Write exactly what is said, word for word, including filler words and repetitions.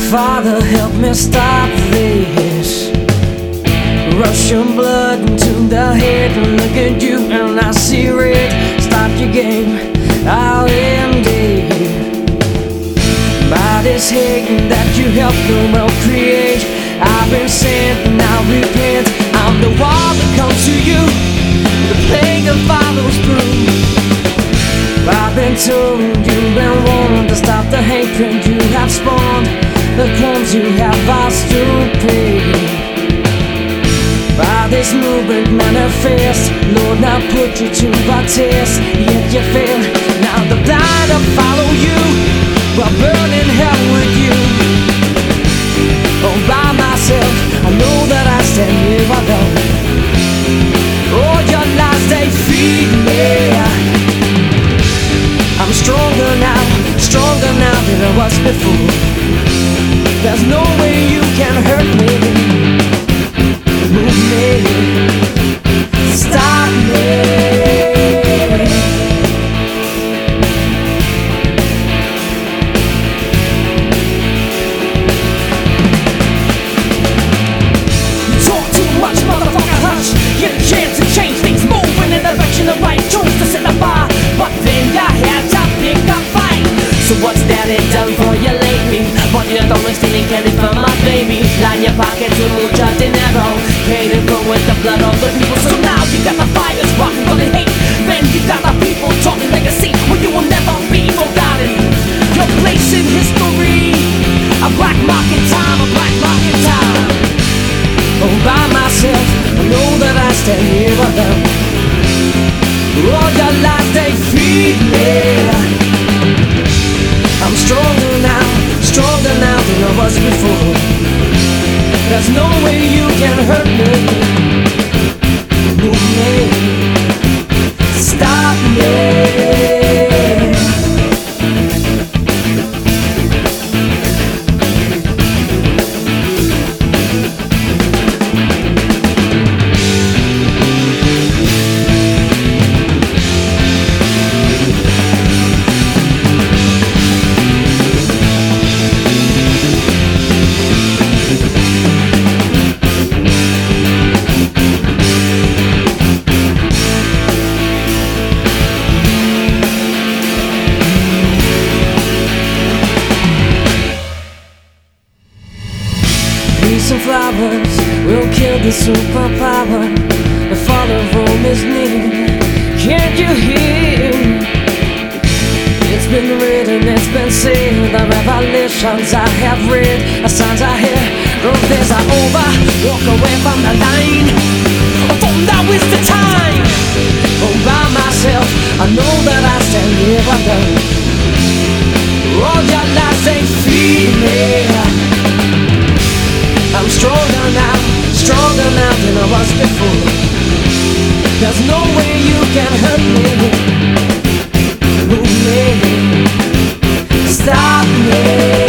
Father, help me stop this. Russian blood into the head. Look at you and I see red. Stop your game, I'll end it. By this hate that you helped the world create, I've been sent and I repent. I'm the one that comes to you, the plague that follows through. I've been told you've been warned to stop the hatred you have spawned, the crimes you have asked to pay. By this movement manifest, Lord, now put you to a test, yet you fail. Now the blind will follow you, while burning hell with you. All by myself, I know that I stand here alone. All your lies, they feed me. I'm stronger now, stronger now than I was before. There's no way you can hurt me, move me, stop me. You talk too much, motherfucker, hush. Get a chance to change things, move in the direction of right. Choose to set the bar, but then you had to pick a fight. So what's that it done for you lately? But you don't stealing candy from my baby. Line your pocket to mucha dinero. Paid to go with the blood of the people. So now you got the fighters rocking for the hate. Then you got the people talking legacy, where you will never be forgotten. Your place in history, a black market time, a black market time. All by myself, I know that I stand here alone. All your lies, they feed me. I'm stronger now, stronger now than I was before. There's no way you can hurt me, move me, stop me. Some flowers will kill the superpower. The fall of Rome is near. Can't you hear? It's been written, it's been said. The revelations I have read, the signs I hear, those days are over. Walk away from the line, for now is the time. All by myself, I know that I stand here alone. All your lies, they feed me. I'm stronger now, stronger now than I was before. There's no way you can hurt me, move me, stop me.